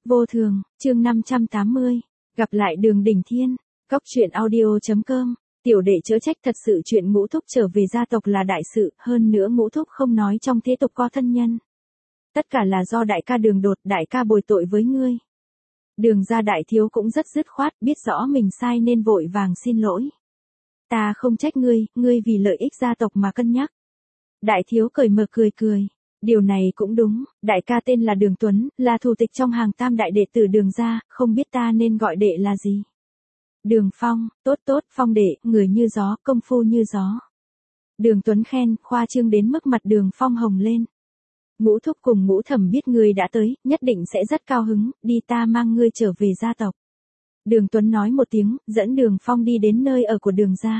Vô thường, chương 580. Gặp lại Đường Đỉnh Thiên. Cóc truyện audio.com. Tiểu đệ chớ trách, thật sự chuyện Ngũ Thúc trở về gia tộc là đại sự, hơn nữa Ngũ Thúc không nói trong thế tục có thân nhân. Tất cả là do đại ca Đường Đột, đại ca bồi tội với ngươi. Đường gia đại thiếu cũng rất dứt khoát, biết rõ mình sai nên vội vàng xin lỗi. Ta không trách ngươi vì lợi ích gia tộc mà cân nhắc. Đại thiếu cởi mở cười. Điều này cũng đúng, đại ca tên là Đường Tuấn, là thủ tịch trong hàng tam đại đệ tử Đường gia, không biết ta nên gọi đệ là gì. Đường Phong, tốt, Phong đệ, người như gió, công phu như gió. Đường Tuấn khen, khoa trương đến mức mặt Đường Phong hồng lên. Ngũ Thúc cùng Ngũ Thẩm biết ngươi đã tới, nhất định sẽ rất cao hứng, đi ta mang ngươi trở về gia tộc. Đường Tuấn nói một tiếng, dẫn Đường Phong đi đến nơi ở của Đường gia.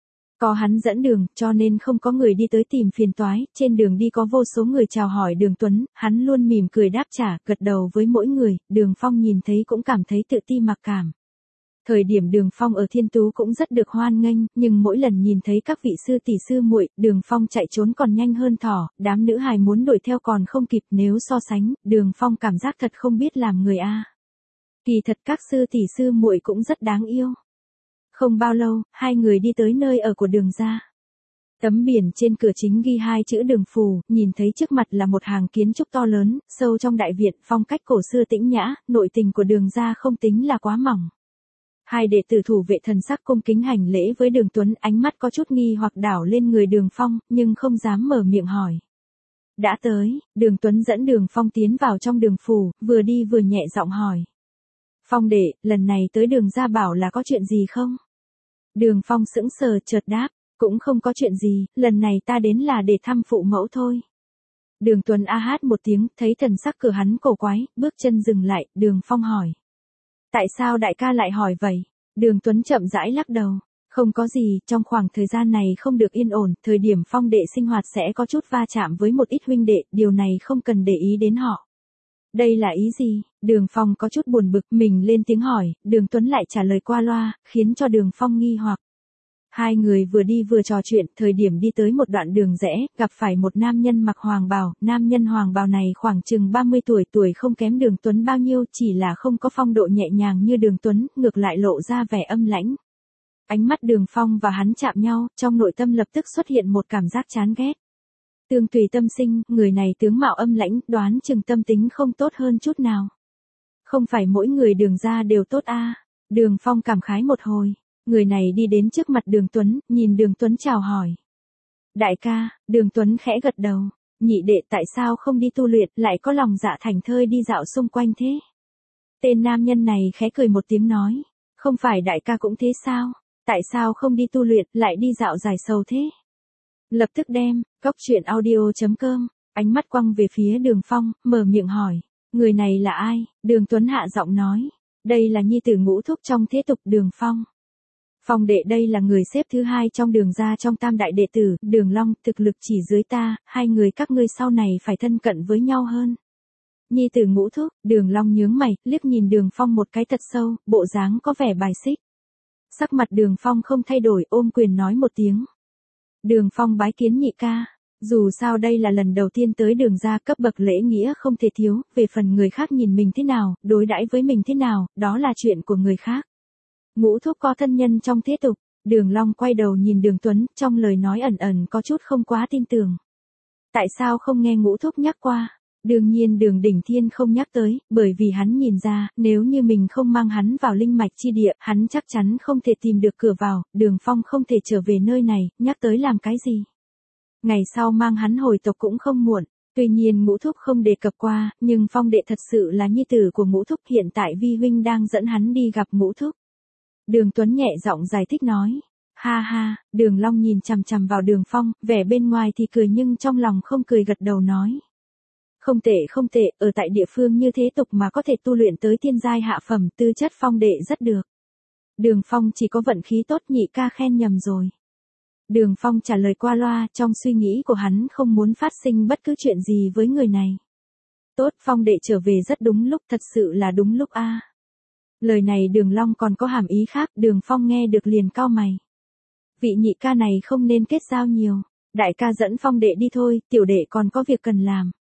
Có hắn dẫn đường, cho nên không có người đi tới tìm phiền toái, trên đường đi có vô số người chào hỏi Đường Tuấn, hắn luôn mỉm cười đáp trả, gật đầu với mỗi người, Đường Phong nhìn thấy cũng cảm thấy tự ti mặc cảm. Thời điểm Đường Phong ở Thiên Tú cũng rất được hoan nghênh, nhưng mỗi lần nhìn thấy các vị sư tỷ sư muội, Đường Phong chạy trốn còn nhanh hơn thỏ, đám nữ hài muốn đuổi theo còn không kịp, nếu so sánh, Đường Phong cảm giác thật không biết làm người a. Kỳ thật các sư tỷ sư muội cũng rất đáng yêu. Không bao lâu, hai người đi tới nơi ở của Đường gia. Tấm biển trên cửa chính ghi hai chữ Đường phủ, nhìn thấy trước mặt là một hàng kiến trúc to lớn, sâu trong đại viện, phong cách cổ xưa tĩnh nhã, nội tình của Đường gia không tính là quá mỏng. Hai đệ tử thủ vệ thần sắc cung kính hành lễ với Đường Tuấn, ánh mắt có chút nghi hoặc đảo lên người Đường Phong, nhưng không dám mở miệng hỏi. Đã tới, Đường Tuấn dẫn Đường Phong tiến vào trong Đường phủ, vừa đi vừa nhẹ giọng hỏi. Phong đệ, lần này tới Đường gia bảo là có chuyện gì không? Đường Phong sững sờ chợt đáp, cũng không có chuyện gì, lần này ta đến là để thăm phụ mẫu thôi. Đường Tuấn a hát một tiếng, thấy thần sắc cửa hắn cổ quái, bước chân dừng lại, Đường Phong hỏi. Tại sao đại ca lại hỏi vậy? Đường Tuấn chậm rãi lắc đầu. Không có gì, trong khoảng thời gian này không được yên ổn, thời điểm Phong đệ sinh hoạt sẽ có chút va chạm với một ít huynh đệ, điều này không cần để ý đến họ. Đây là ý gì? Đường Phong có chút buồn bực, mình lên tiếng hỏi, Đường Tuấn lại trả lời qua loa, khiến cho Đường Phong nghi hoặc. Hai người vừa đi vừa trò chuyện, thời điểm đi tới một đoạn đường rẽ, gặp phải một nam nhân mặc hoàng bào, nam nhân hoàng bào này khoảng chừng 30 tuổi không kém Đường Tuấn bao nhiêu, chỉ là không có phong độ nhẹ nhàng như Đường Tuấn, ngược lại lộ ra vẻ âm lãnh. Ánh mắt Đường Phong và hắn chạm nhau, trong nội tâm lập tức xuất hiện một cảm giác chán ghét. Tương tùy tâm sinh, người này tướng mạo âm lãnh, đoán chừng tâm tính không tốt hơn chút nào. Không phải mỗi người Đường gia đều tốt a. Đường Phong cảm khái một hồi. Người này đi đến trước mặt Đường Tuấn, nhìn Đường Tuấn chào hỏi. Đại ca, Đường Tuấn khẽ gật đầu. Nhị đệ tại sao không đi tu luyện, lại có lòng dạ thành thơi đi dạo xung quanh thế? Tên nam nhân này khẽ cười một tiếng nói. Không phải đại ca cũng thế sao? Tại sao không đi tu luyện, lại đi dạo giải sầu thế? Lập tức đem, cóc truyện audio.com, ánh mắt quăng về phía Đường Phong, mở miệng hỏi. Người này là ai? Đường Tuấn hạ giọng nói. Đây là nhi tử Ngũ Thúc trong thế tục Đường Phong. Phong đệ đây là người xếp thứ hai trong Đường gia trong tam đại đệ tử, Đường Long, thực lực chỉ dưới ta, hai người các ngươi sau này phải thân cận với nhau hơn. Nhi tử Ngũ Thúc, Đường Long nhướng mày, liếc nhìn Đường Phong một cái thật sâu, bộ dáng có vẻ bài xích. Sắc mặt Đường Phong không thay đổi, ôm quyền nói một tiếng. Đường Phong bái kiến nhị ca. Dù sao đây là lần đầu tiên tới Đường gia, cấp bậc lễ nghĩa không thể thiếu, về phần người khác nhìn mình thế nào, đối đãi với mình thế nào, đó là chuyện của người khác. Ngũ Thúc có thân nhân trong thế tục. Đường Long quay đầu nhìn Đường Tuấn, trong lời nói ẩn ẩn có chút không quá tin tưởng. Tại sao không nghe Ngũ Thúc nhắc qua? Đương nhiên Đường Đỉnh Thiên không nhắc tới, bởi vì hắn nhìn ra, nếu như mình không mang hắn vào linh mạch chi địa, hắn chắc chắn không thể tìm được cửa vào, Đường Phong không thể trở về nơi này, nhắc tới làm cái gì? Ngày sau mang hắn hồi tộc cũng không muộn. Tuy nhiên Ngũ Thúc không đề cập qua, nhưng Phong đệ thật sự là nhi tử của Ngũ Thúc, hiện tại vi huynh đang dẫn hắn đi gặp Ngũ Thúc. Đường Tuấn nhẹ giọng giải thích nói. Ha ha, Đường Long nhìn chằm chằm vào Đường Phong, vẻ bên ngoài thì cười nhưng trong lòng không cười, gật đầu nói. Không tệ, ở tại địa phương như thế tục mà có thể tu luyện tới thiên giai hạ phẩm, tư chất Phong đệ rất được. Đường Phong chỉ có vận khí tốt, nhị ca khen nhầm rồi. Đường Phong trả lời qua loa, trong suy nghĩ của hắn không muốn phát sinh bất cứ chuyện gì với người này. Tốt, Phong đệ trở về rất đúng lúc, thật sự là đúng lúc a. Lời này Đường Long còn có hàm ý khác, Đường Phong nghe được liền cau mày. Vị nhị ca này không nên kết giao nhiều, đại ca dẫn Phong đệ đi thôi, tiểu đệ còn có việc cần làm.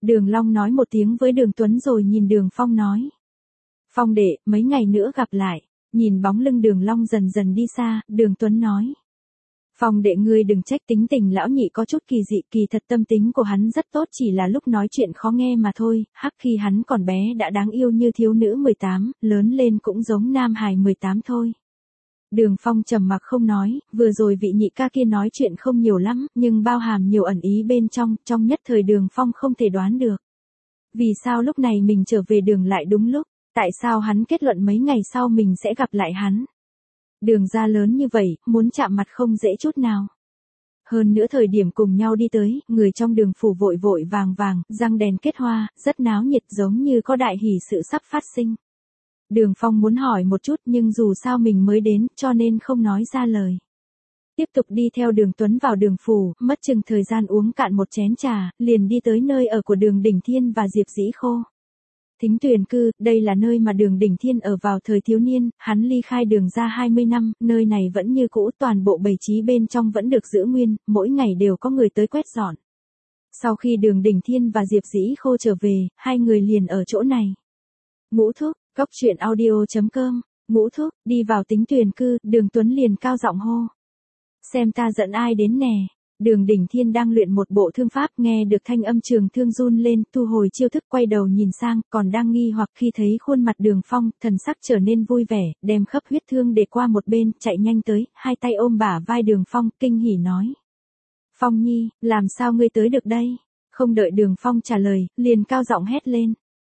Đường Long nói một tiếng với Đường Tuấn rồi nhìn Đường Phong nói. Phong đệ, mấy ngày nữa gặp lại. Nhìn bóng lưng Đường Long dần dần đi xa, Đường Tuấn nói. Phong đệ ngươi đừng trách, tính tình lão nhị có chút kỳ dị, kỳ thật tâm tính của hắn rất tốt, chỉ là lúc nói chuyện khó nghe mà thôi, hắc khi hắn còn bé đã đáng yêu như thiếu nữ 18, lớn lên cũng giống nam hài 18 thôi. Đường Phong trầm mặc không nói, vừa rồi vị nhị ca kia nói chuyện không nhiều lắm, nhưng bao hàm nhiều ẩn ý bên trong nhất thời Đường Phong không thể đoán được. Vì sao lúc này mình trở về đường lại đúng lúc, tại sao hắn kết luận mấy ngày sau mình sẽ gặp lại hắn. Đường ra lớn như vậy, muốn chạm mặt không dễ chút nào. Hơn nữa thời điểm cùng nhau đi tới, người trong đường phủ vội vội vàng vàng, răng đèn kết hoa, rất náo nhiệt giống như có đại hỷ sự sắp phát sinh. Đường Phong muốn hỏi một chút nhưng dù sao mình mới đến cho nên không nói ra lời. Tiếp tục đi theo Đường Tuấn vào đường phủ, mất chừng thời gian uống cạn một chén trà, liền đi tới nơi ở của Đường Đỉnh Thiên và Diệp Dĩ Khô. Thính Tuyền Cư, đây là nơi mà Đường Đỉnh Thiên ở vào thời thiếu niên, hắn ly khai đường ra 20 năm, nơi này vẫn như cũ, toàn bộ bày trí bên trong vẫn được giữ nguyên, mỗi ngày đều có người tới quét dọn. Sau khi Đường Đỉnh Thiên và Diệp Dĩ Khô trở về, hai người liền ở chỗ này. Ngũ thúc, Cóc Truyện Audio.com, Ngũ thúc, đi vào Thính Tuyền Cư, Đường Tuấn liền cao giọng hô. Xem ta dẫn ai đến nè. Đường Đỉnh Thiên đang luyện một bộ thương pháp, nghe được thanh âm trường thương run lên, thu hồi chiêu thức, quay đầu nhìn sang, còn đang nghi hoặc khi thấy khuôn mặt Đường Phong, thần sắc trở nên vui vẻ, đem khắp huyết thương để qua một bên, chạy nhanh tới, hai tay ôm bả vai Đường Phong, kinh hỉ nói. Phong Nhi, làm sao ngươi tới được đây? Không đợi Đường Phong trả lời, liền cao giọng hét lên.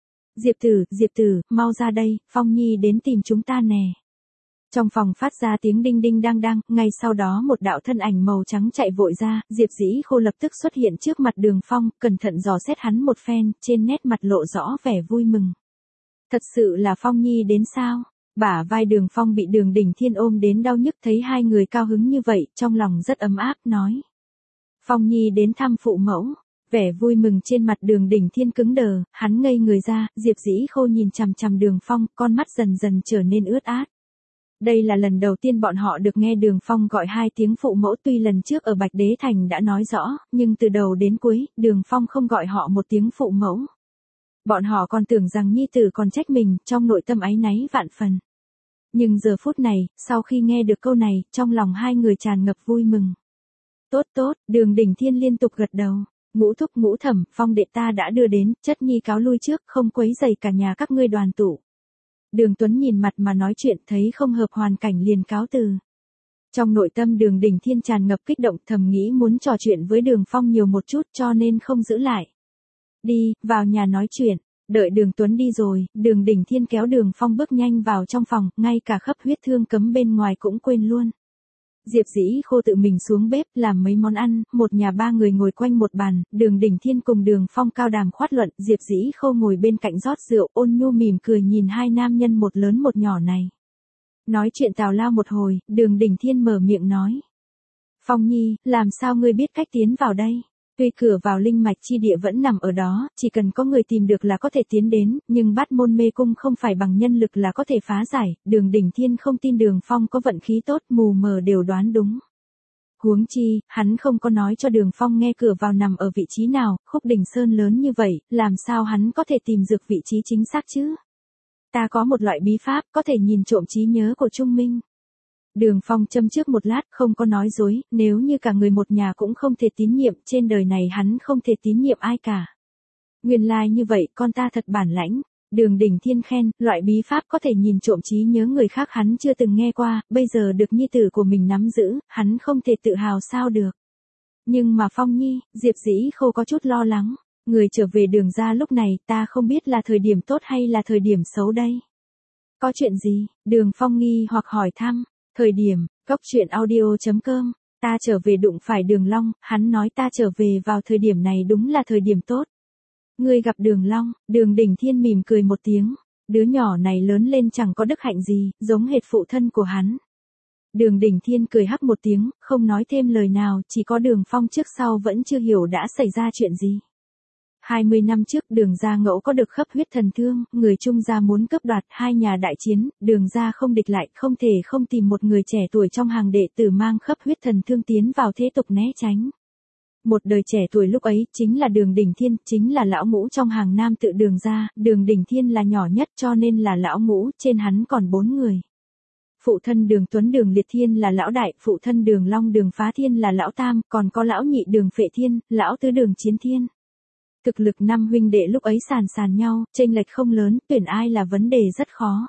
Diệp tử, mau ra đây, Phong Nhi đến tìm chúng ta nè. Trong phòng phát ra tiếng đinh đinh đang đang, ngay sau đó một đạo thân ảnh màu trắng chạy vội ra, Diệp Dĩ Khô lập tức xuất hiện trước mặt Đường Phong, cẩn thận dò xét hắn một phen, trên nét mặt lộ rõ vẻ vui mừng. Thật sự là Phong Nhi đến sao? Bả vai Đường Phong bị Đường Đỉnh Thiên ôm đến đau nhức, thấy hai người cao hứng như vậy, trong lòng rất ấm áp, nói. Phong Nhi đến thăm phụ mẫu. Vẻ vui mừng trên mặt Đường Đỉnh Thiên cứng đờ, hắn ngây người ra, Diệp Dĩ Khô nhìn chằm chằm Đường Phong, con mắt dần dần trở nên ướt át. Đây là lần đầu tiên bọn họ được nghe Đường Phong gọi hai tiếng phụ mẫu, tuy lần trước ở Bạch Đế Thành đã nói rõ, nhưng từ đầu đến cuối, Đường Phong không gọi họ một tiếng phụ mẫu. Bọn họ còn tưởng rằng nhi tử còn trách mình, trong nội tâm áy náy vạn phần. Nhưng giờ phút này, sau khi nghe được câu này, trong lòng hai người tràn ngập vui mừng. Tốt, Đường Đỉnh Thiên liên tục gật đầu. Ngũ thúc Ngũ thẩm, Phong đệ ta đã đưa đến, chất nhi cáo lui trước, không quấy rầy cả nhà các ngươi đoàn tụ. Đường Tuấn nhìn mặt mà nói chuyện, thấy không hợp hoàn cảnh liền cáo từ. Trong nội tâm Đường Đỉnh Thiên tràn ngập kích động, thầm nghĩ muốn trò chuyện với Đường Phong nhiều một chút cho nên không giữ lại. Đi, vào nhà nói chuyện. Đợi Đường Tuấn đi rồi, Đường Đỉnh Thiên kéo Đường Phong bước nhanh vào trong phòng, ngay cả khắp huyết thương cấm bên ngoài cũng quên luôn. Diệp Dĩ Khô tự mình xuống bếp làm mấy món ăn, một nhà ba người ngồi quanh một bàn, Đường Đỉnh Thiên cùng Đường Phong cao đàm khoát luận, Diệp Dĩ Khô ngồi bên cạnh rót rượu, ôn nhu mỉm cười nhìn hai nam nhân một lớn một nhỏ này. Nói chuyện tào lao một hồi, Đường Đỉnh Thiên mở miệng nói. Phong Nhi, làm sao ngươi biết cách tiến vào đây? Tuy cửa vào linh mạch chi địa vẫn nằm ở đó, chỉ cần có người tìm được là có thể tiến đến, nhưng Bát Môn Mê Cung không phải bằng nhân lực là có thể phá giải, Đường Đỉnh Thiên không tin Đường Phong có vận khí tốt, mù mờ đều đoán đúng. Huống chi, hắn không có nói cho Đường Phong nghe cửa vào nằm ở vị trí nào, Khúc Đỉnh Sơn lớn như vậy, làm sao hắn có thể tìm được vị trí chính xác chứ? Ta có một loại bí pháp, có thể nhìn trộm trí nhớ của Trung Minh. Đường Phong châm trước một lát, không có nói dối, nếu như cả người một nhà cũng không thể tín nhiệm, trên đời này hắn không thể tín nhiệm ai cả. Nguyên lai như vậy, con ta thật bản lãnh. Đường Đỉnh Thiên khen, loại bí pháp có thể nhìn trộm trí nhớ người khác hắn chưa từng nghe qua, bây giờ được nhi tử của mình nắm giữ, hắn không thể tự hào sao được. Nhưng mà Phong Nhi, Diệp Dĩ Khô có chút lo lắng, người trở về Đường ra lúc này, ta không biết là thời điểm tốt hay là thời điểm xấu đây. Có chuyện gì? Đường Phong nghi hoặc hỏi thăm. Thời điểm, Cóc Truyện Audio.com, ta trở về đụng phải Đường Long, hắn nói ta trở về vào thời điểm này đúng là thời điểm tốt. Ngươi gặp Đường Long, Đường Đỉnh Thiên mỉm cười một tiếng, đứa nhỏ này lớn lên chẳng có đức hạnh gì, giống hệt phụ thân của hắn. Đường Đỉnh Thiên cười hắc một tiếng, không nói thêm lời nào, chỉ có Đường Phong trước sau vẫn chưa hiểu đã xảy ra chuyện gì. 20 năm trước Đường gia ngẫu có được khắp huyết thần thương, người Trung gia muốn cướp đoạt, hai nhà đại chiến, Đường gia không địch lại, không thể không tìm một người trẻ tuổi trong hàng đệ tử mang khắp huyết thần thương tiến vào thế tục né tránh. Một đời trẻ tuổi lúc ấy chính là Đường Đỉnh Thiên, chính là lão ngũ trong hàng nam tự Đường gia, Đường Đỉnh Thiên là nhỏ nhất cho nên là lão ngũ, trên hắn còn 4 người. Phụ thân Đường Tuấn Đường Liệt Thiên là lão đại, phụ thân Đường Long Đường Phá Thiên là lão tam, còn có lão nhị Đường Phệ Thiên, lão tứ Đường Chiến Thiên. Thực lực 5 huynh đệ lúc ấy sàn nhau, chênh lệch không lớn, tuyển ai là vấn đề rất khó.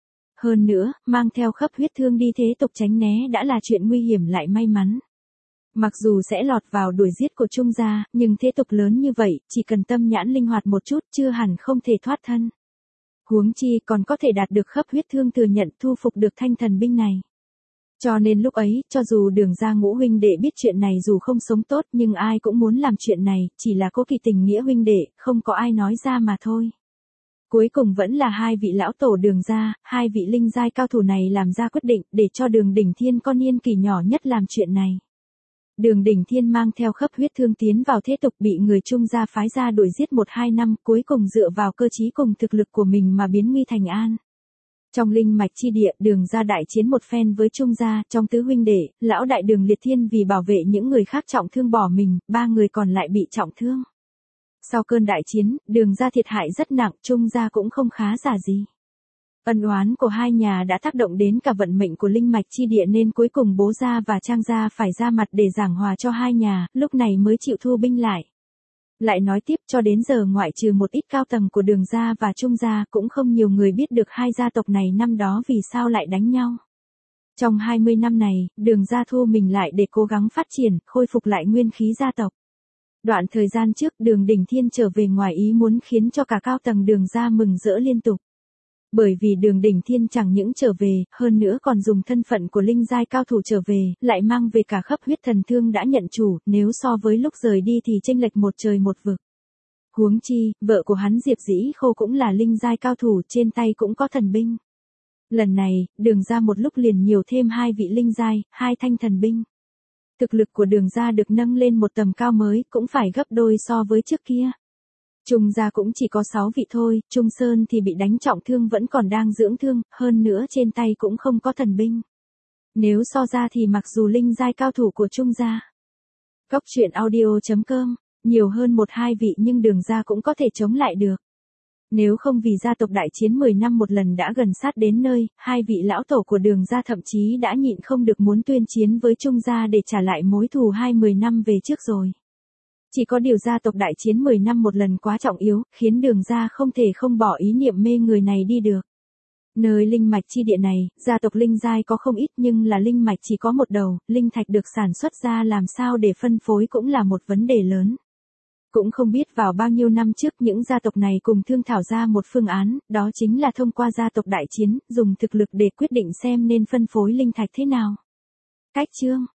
Hơn nữa, mang theo khắp huyết thương đi thế tục tránh né đã là chuyện nguy hiểm lại may mắn. Mặc dù sẽ lọt vào đuổi giết của Trung gia, nhưng thế tục lớn như vậy, chỉ cần tâm nhãn linh hoạt một chút chưa hẳn không thể thoát thân. Huống chi còn có thể đạt được khắp huyết thương thừa nhận thu phục được thanh thần binh này. Cho nên lúc ấy, cho dù Đường gia ngũ huynh đệ biết chuyện này dù không sống tốt nhưng ai cũng muốn làm chuyện này, chỉ là cố kỵ tình nghĩa huynh đệ, không có ai nói ra mà thôi. Cuối cùng vẫn là hai vị lão tổ Đường gia, hai vị linh giai cao thủ này làm ra quyết định để cho Đường Đỉnh Thiên con niên kỷ nhỏ nhất làm chuyện này. Đường Đỉnh Thiên mang theo khắp huyết thương tiến vào thế tục bị người Trung gia phái ra đuổi giết 1-2 năm, cuối cùng dựa vào cơ trí cùng thực lực của mình mà biến nguy thành an. Trong linh mạch chi địa, Đường gia đại chiến một phen với Trung gia, trong tứ huynh đệ, lão đại Đường Liệt Thiên vì bảo vệ những người khác trọng thương bỏ mình, 3 người còn lại bị trọng thương. Sau cơn đại chiến, Đường gia thiệt hại rất nặng, Trung gia cũng không khá giả gì. Ân oán của hai nhà đã tác động đến cả vận mệnh của linh mạch chi địa nên cuối cùng bố gia và Trang gia phải ra mặt để giảng hòa cho hai nhà, lúc này mới chịu thu binh lại. Lại nói tiếp cho đến giờ ngoại trừ một ít cao tầng của Đường gia và Trung gia cũng không nhiều người biết được hai gia tộc này năm đó vì sao lại đánh nhau. Trong 20 năm này, Đường gia thu mình lại để cố gắng phát triển, khôi phục lại nguyên khí gia tộc. Đoạn thời gian trước Đường Đỉnh Thiên trở về ngoài ý muốn khiến cho cả cao tầng Đường gia mừng rỡ liên tục. Bởi vì Đường Đỉnh Thiên chẳng những trở về, hơn nữa còn dùng thân phận của linh giai cao thủ trở về, lại mang về cả khắp huyết thần thương đã nhận chủ, nếu so với lúc rời đi thì chênh lệch một trời một vực. Huống chi, vợ của hắn Diệp Dĩ Khô cũng là linh giai cao thủ, trên tay cũng có thần binh. Lần này, Đường gia một lúc liền nhiều thêm 2 vị linh giai, 2 thanh thần binh. Thực lực của Đường gia được nâng lên một tầm cao mới, cũng phải gấp đôi so với trước kia. Trung gia cũng chỉ có 6 vị thôi, Trung Sơn thì bị đánh trọng thương vẫn còn đang dưỡng thương, hơn nữa trên tay cũng không có thần binh. Nếu so ra thì mặc dù linh giai cao thủ của Trung gia, Cóc truyện audio.com, nhiều hơn 1-2 vị nhưng Đường gia cũng có thể chống lại được. Nếu không vì gia tộc đại chiến 10 năm một lần đã gần sát đến nơi, 2 vị lão tổ của Đường gia thậm chí đã nhịn không được muốn tuyên chiến với Trung gia để trả lại mối thù 10 năm về trước rồi. Chỉ có điều gia tộc đại chiến 10 năm một lần quá trọng yếu, khiến Đường gia không thể không bỏ ý niệm mê người này đi được. Nơi linh mạch chi địa này, gia tộc linh giai có không ít nhưng là linh mạch chỉ có một đầu, linh thạch được sản xuất ra làm sao để phân phối cũng là một vấn đề lớn. Cũng không biết vào bao nhiêu năm trước những gia tộc này cùng thương thảo ra một phương án, đó chính là thông qua gia tộc đại chiến, dùng thực lực để quyết định xem nên phân phối linh thạch thế nào. Cách chương